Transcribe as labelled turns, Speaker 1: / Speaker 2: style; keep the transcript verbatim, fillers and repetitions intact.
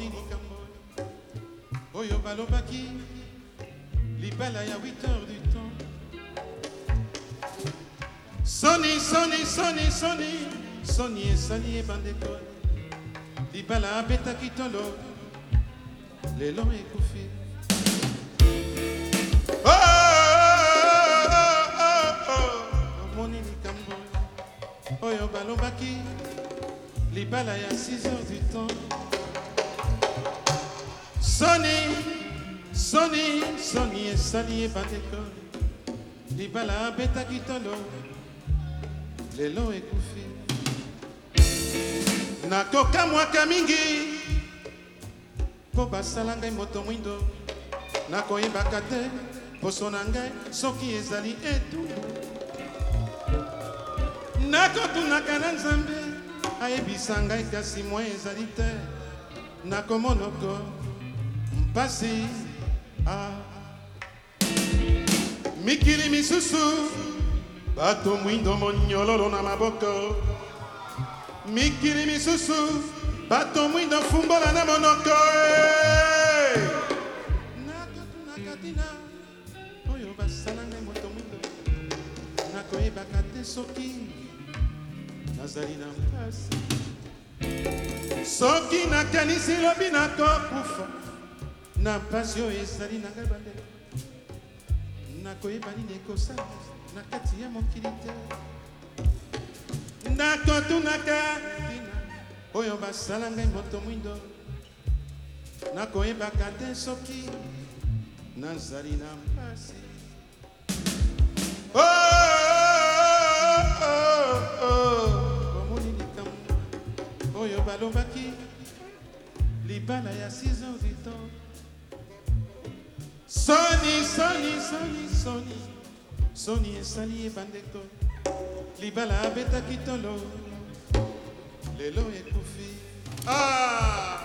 Speaker 1: omoni likambo oyo balobaki libala ya huit heures du temps. Soni, Soni, Soni, Soni, Soni esali ebandeko libala abetaki tolo lelo ekufi. Oh, oh, oh, oh, omoni likambo oyo balobaki libala ya six heures du temps. Soni, Soni, Soni esali ebandeko libala abetaki tolo lelo ekufi. Nakokamwaka mingi po basala ngai moto mwindo, nakoyebaka te poso na ngai soki ezali etumbu. Nakotunaka na Nzambe ayebisa ngai kasi mwa ezali te, nakomonoko mpasi. Ah. Mikili misusu bato mwindo monyololo na maboko, mikili misusu bato mwindo fumbola na monoko. Nakotunaka tina oyo basala ngai moto mwindo, nakoyebaka te soki nazali na mpasi. Soki nakanisi lobi nakokufa na mpasi oyo ezali na ngai bandeko, nakoyeba nini ekosala na kati ya mokili te. Nakotunaka tina oyo basala ngai moto mwindo, nakoyebaka te soki nazali na mpasi. Oh, oh, oh, omoni likambo oyo balobaki libala ya six heures du temps. Soni, Soni, Soni, Soni, Soni esali ebandeko libala abetaki tolo lelo ekufi. Ah!